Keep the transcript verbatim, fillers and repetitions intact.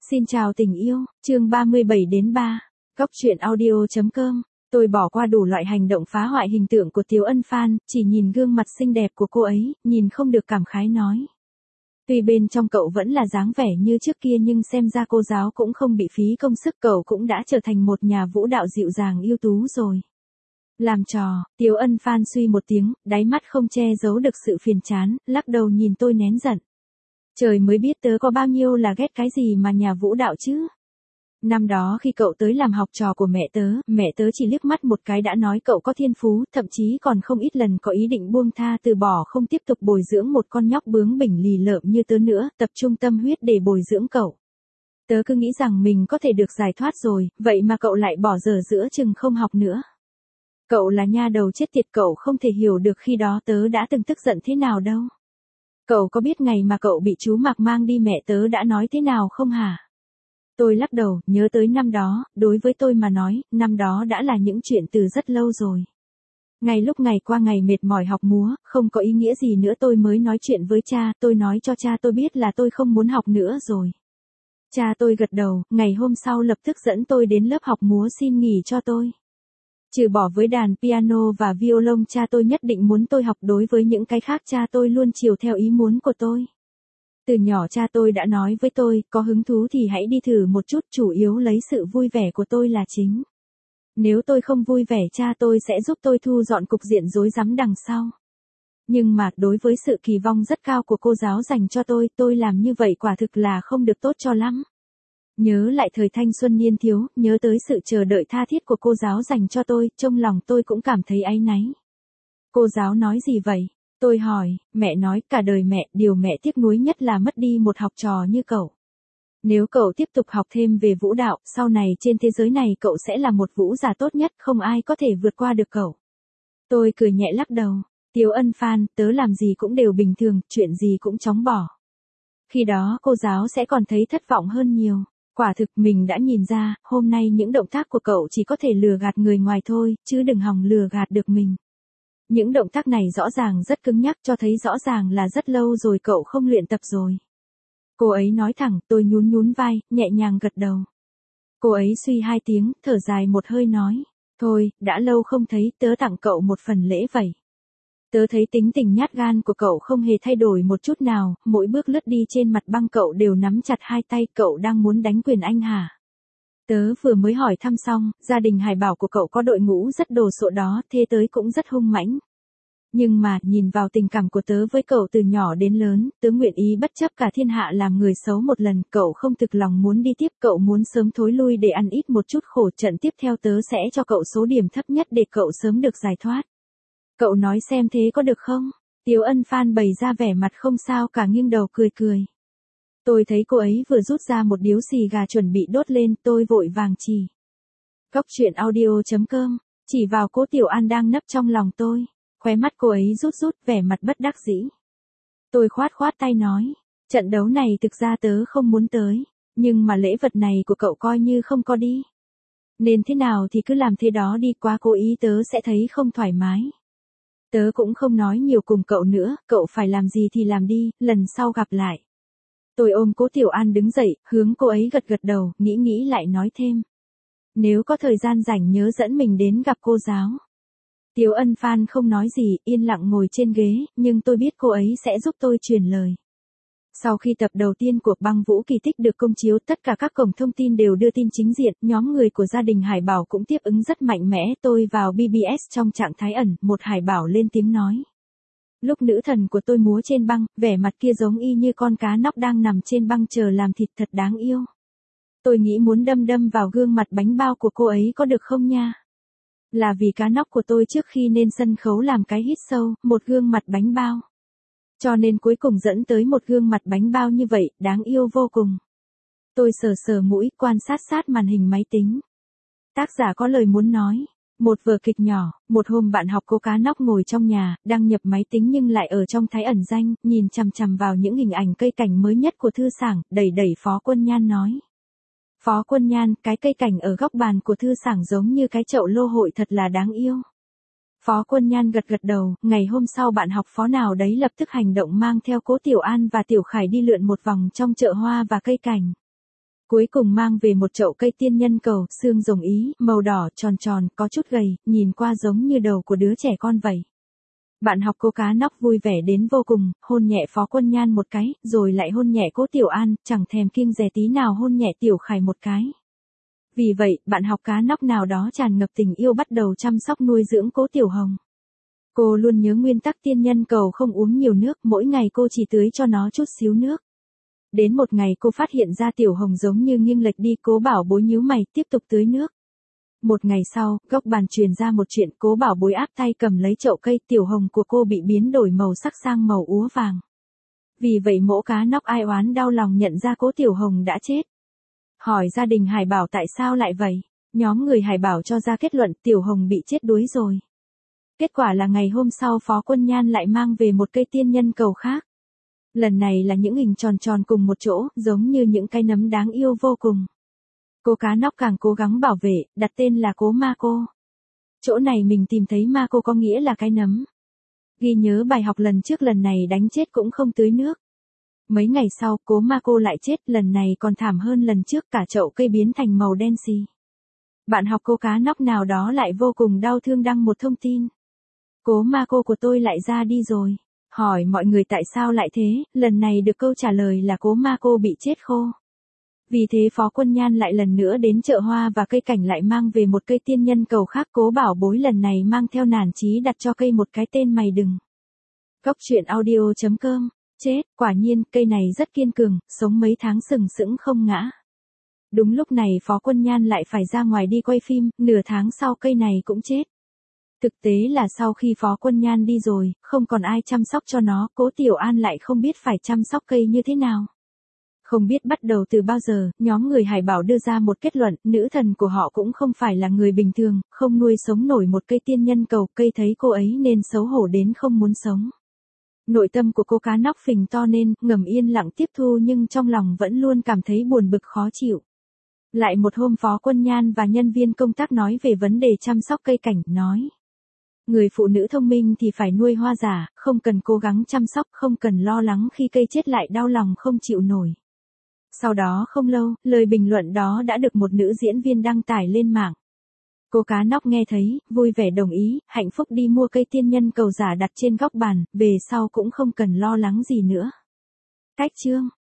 Xin chào tình yêu, chương ba mươi bảy đến ba. Góc truyện audio.com. Tôi bỏ qua đủ loại hành động phá hoại hình tượng của Tiếu Ân Phan, chỉ nhìn gương mặt xinh đẹp của cô ấy, nhìn không được cảm khái nói. Tuy bên trong cậu vẫn là dáng vẻ như trước kia nhưng xem ra cô giáo cũng không bị phí công sức, cậu cũng đã trở thành một nhà vũ đạo dịu dàng ưu tú rồi. Làm trò, Tiếu Ân Phan suy một tiếng, đáy mắt không che giấu được sự phiền chán, lắc đầu nhìn tôi nén giận. Trời mới biết tớ có bao nhiêu là ghét cái gì mà nhà vũ đạo chứ. Năm đó khi cậu tới làm học trò của mẹ tớ, mẹ tớ chỉ liếc mắt một cái đã nói cậu có thiên phú, thậm chí còn không ít lần có ý định buông tha từ bỏ không tiếp tục bồi dưỡng một con nhóc bướng bỉnh lì lợm như tớ nữa, tập trung tâm huyết để bồi dưỡng cậu. Tớ cứ nghĩ rằng mình có thể được giải thoát rồi, vậy mà cậu lại bỏ dở giữa chừng không học nữa. Cậu là nha đầu chết tiệt, cậu không thể hiểu được khi đó tớ đã từng tức giận thế nào đâu. Cậu có biết ngày mà cậu bị chú Mạc mang đi mẹ tớ đã nói thế nào không hả? Tôi lắc đầu, nhớ tới năm đó, đối với tôi mà nói, năm đó đã là những chuyện từ rất lâu rồi. Ngày lúc ngày qua ngày mệt mỏi học múa, không có ý nghĩa gì nữa tôi mới nói chuyện với cha, tôi nói cho cha tôi biết là tôi không muốn học nữa rồi. Cha tôi gật đầu, ngày hôm sau lập tức dẫn tôi đến lớp học múa xin nghỉ cho tôi. Trừ bỏ với đàn piano và violon, cha tôi nhất định muốn tôi học, đối với những cái khác cha tôi luôn chiều theo ý muốn của tôi. Từ nhỏ cha tôi đã nói với tôi, có hứng thú thì hãy đi thử một chút, chủ yếu lấy sự vui vẻ của tôi là chính. Nếu tôi không vui vẻ cha tôi sẽ giúp tôi thu dọn cục diện rối rắm đằng sau. Nhưng mà, đối với sự kỳ vọng rất cao của cô giáo dành cho tôi, tôi làm như vậy quả thực là không được tốt cho lắm. Nhớ lại thời thanh xuân niên thiếu, nhớ tới sự chờ đợi tha thiết của cô giáo dành cho tôi, trong lòng tôi cũng cảm thấy áy náy. Cô giáo nói gì vậy? Tôi hỏi, mẹ nói, cả đời mẹ, điều mẹ tiếc nuối nhất là mất đi một học trò như cậu. Nếu cậu tiếp tục học thêm về vũ đạo, sau này trên thế giới này cậu sẽ là một vũ giả tốt nhất, không ai có thể vượt qua được cậu. Tôi cười nhẹ lắc đầu, Tiếu Ân Phan, tớ làm gì cũng đều bình thường, chuyện gì cũng chóng bỏ. Khi đó cô giáo sẽ còn thấy thất vọng hơn nhiều. Quả thực mình đã nhìn ra, hôm nay những động tác của cậu chỉ có thể lừa gạt người ngoài thôi, chứ đừng hòng lừa gạt được mình. Những động tác này rõ ràng rất cứng nhắc, cho thấy rõ ràng là rất lâu rồi cậu không luyện tập rồi. Cô ấy nói thẳng, tôi nhún nhún vai, nhẹ nhàng gật đầu. Cô ấy suy hai tiếng, thở dài một hơi nói, thôi, đã lâu không thấy, tớ tặng cậu một phần lễ vậy. Tớ thấy tính tình nhát gan của cậu không hề thay đổi một chút nào, mỗi bước lướt đi trên mặt băng cậu đều nắm chặt hai tay, cậu đang muốn đánh quyền anh hả? Tớ vừa mới hỏi thăm xong, gia đình Hải Bảo của cậu có đội ngũ rất đồ sộ đó, thế tới cũng rất hung mãnh. Nhưng mà, nhìn vào tình cảm của tớ với cậu từ nhỏ đến lớn, tớ nguyện ý bất chấp cả thiên hạ làm người xấu một lần, cậu không thực lòng muốn đi tiếp, cậu muốn sớm thối lui để ăn ít một chút khổ, trận tiếp theo tớ sẽ cho cậu số điểm thấp nhất để cậu sớm được giải thoát. Cậu nói xem thế có được không? Tiếu Ân Phan bày ra vẻ mặt không sao cả, nghiêng đầu cười cười. Tôi thấy cô ấy vừa rút ra một điếu xì gà chuẩn bị đốt lên, tôi vội vàng chỉ. Góc truyện audio.com, chỉ vào cố Tiểu An đang nấp trong lòng tôi. Khóe mắt cô ấy rút rút, vẻ mặt bất đắc dĩ. Tôi khoát khoát tay nói, trận đấu này thực ra tớ không muốn tới, nhưng mà lễ vật này của cậu coi như không có đi. Nên thế nào thì cứ làm thế đó đi, quá cố ý tớ sẽ thấy không thoải mái. Tớ cũng không nói nhiều cùng cậu nữa, cậu phải làm gì thì làm đi, lần sau gặp lại. Tôi ôm cố Tiểu An đứng dậy, hướng cô ấy gật gật đầu, nghĩ nghĩ lại nói thêm. Nếu có thời gian rảnh nhớ dẫn mình đến gặp cô giáo. Tiếu Ân Phan không nói gì, yên lặng ngồi trên ghế, nhưng tôi biết cô ấy sẽ giúp tôi truyền lời. Sau khi tập đầu tiên của Băng Vũ Kỳ Tích được công chiếu, tất cả các cổng thông tin đều đưa tin chính diện, nhóm người của gia đình Hải Bảo cũng tiếp ứng rất mạnh mẽ, tôi vào bê bê ét trong trạng thái ẩn, một Hải Bảo lên tiếng nói. Lúc nữ thần của tôi múa trên băng, vẻ mặt kia giống y như con cá nóc đang nằm trên băng chờ làm thịt, thật đáng yêu. Tôi nghĩ muốn đâm đâm vào gương mặt bánh bao của cô ấy có được không nha? Là vì cá nóc của tôi trước khi lên sân khấu làm cái hít sâu, một gương mặt bánh bao. Cho nên cuối cùng dẫn tới một gương mặt bánh bao như vậy, đáng yêu vô cùng. Tôi sờ sờ mũi, quan sát sát màn hình máy tính. Tác giả có lời muốn nói. Một vở kịch nhỏ, một hôm bạn học cô cá nóc ngồi trong nhà, đăng nhập máy tính nhưng lại ở trong thái ẩn danh, nhìn chằm chằm vào những hình ảnh cây cảnh mới nhất của thư sảng, đẩy đẩy Phó Quân Nhan nói. Phó Quân Nhan, cái cây cảnh ở góc bàn của thư sảng giống như cái chậu lô hội, thật là đáng yêu. Phó Quân Nhan gật gật đầu, ngày hôm sau bạn học Phó nào đấy lập tức hành động mang theo cố Tiểu An và Tiểu Khải đi lượn một vòng trong chợ hoa và cây cảnh. Cuối cùng mang về một chậu cây tiên nhân cầu, xương rồng ý, màu đỏ, tròn tròn, có chút gầy, nhìn qua giống như đầu của đứa trẻ con vậy. Bạn học cô cá nóc vui vẻ đến vô cùng, hôn nhẹ Phó Quân Nhan một cái, rồi lại hôn nhẹ Cố Tiểu An, chẳng thèm kiêng dè tí nào hôn nhẹ Tiểu Khải một cái. Vì vậy, bạn học cá nóc nào đó tràn ngập tình yêu bắt đầu chăm sóc nuôi dưỡng Cố Tiểu Hồng. Cô luôn nhớ nguyên tắc tiên nhân cầu không uống nhiều nước, mỗi ngày cô chỉ tưới cho nó chút xíu nước. Đến một ngày cô phát hiện ra Tiểu Hồng giống như nghiêng lệch đi, Cố Bảo Bối nhíu mày tiếp tục tưới nước. Một ngày sau, góc bàn truyền ra một chuyện, Cố Bảo Bối áp tay cầm lấy chậu cây, Tiểu Hồng của cô bị biến đổi màu sắc sang màu úa vàng. Vì vậy mỗ cá nóc ai oán đau lòng nhận ra Cố Tiểu Hồng đã chết. Hỏi gia đình Hải Bảo tại sao lại vậy, nhóm người Hải Bảo cho ra kết luận Tiểu Hồng bị chết đuối rồi. Kết quả là ngày hôm sau Phó Quân Nhan lại mang về một cây tiên nhân cầu khác. Lần này là những hình tròn tròn cùng một chỗ, giống như những cái nấm đáng yêu vô cùng. Cô cá nóc càng cố gắng bảo vệ, đặt tên là Cố Ma Cô. Chỗ này mình tìm thấy Ma Cô có nghĩa là cái nấm. Ghi nhớ bài học lần trước, lần này đánh chết cũng không tưới nước. Mấy ngày sau, Cố Ma Cô lại chết, lần này còn thảm hơn lần trước, cả chậu cây biến thành màu đen xì. Bạn học cô cá nóc nào đó lại vô cùng đau thương đăng một thông tin. Cố Ma Cô của tôi lại ra đi rồi. Hỏi mọi người tại sao lại thế, lần này được câu trả lời là Cố Ma Cô bị chết khô. Vì thế Phó Quân Nhan lại lần nữa đến chợ hoa và cây cảnh lại mang về một cây tiên nhân cầu khác. Cố Bảo Bối lần này mang theo nản chí đặt cho cây một cái tên mày đừng. Cốc truyện audio chấm com. Chết, quả nhiên, cây này rất kiên cường, sống mấy tháng sừng sững không ngã. Đúng lúc này Phó Quân Nhan lại phải ra ngoài đi quay phim, nửa tháng sau cây này cũng chết. Thực tế là sau khi Phó Quân Nhan đi rồi, không còn ai chăm sóc cho nó, Cố Tiểu An lại không biết phải chăm sóc cây như thế nào. Không biết bắt đầu từ bao giờ, nhóm người Hải Bảo đưa ra một kết luận, nữ thần của họ cũng không phải là người bình thường, không nuôi sống nổi một cây tiên nhân cầu, cây thấy cô ấy nên xấu hổ đến không muốn sống. Nội tâm của cô cá nóc phình to nên, ngầm yên lặng tiếp thu nhưng trong lòng vẫn luôn cảm thấy buồn bực khó chịu. Lại một hôm Phó Quân Nhan và nhân viên công tác nói về vấn đề chăm sóc cây cảnh, nói. Người phụ nữ thông minh thì phải nuôi hoa giả, không cần cố gắng chăm sóc, không cần lo lắng khi cây chết lại đau lòng không chịu nổi. Sau đó không lâu, lời bình luận đó đã được một nữ diễn viên đăng tải lên mạng. Cô cá nóc nghe thấy, vui vẻ đồng ý, hạnh phúc đi mua cây tiên nhân cầu giả đặt trên góc bàn, về sau cũng không cần lo lắng gì nữa. Cách chương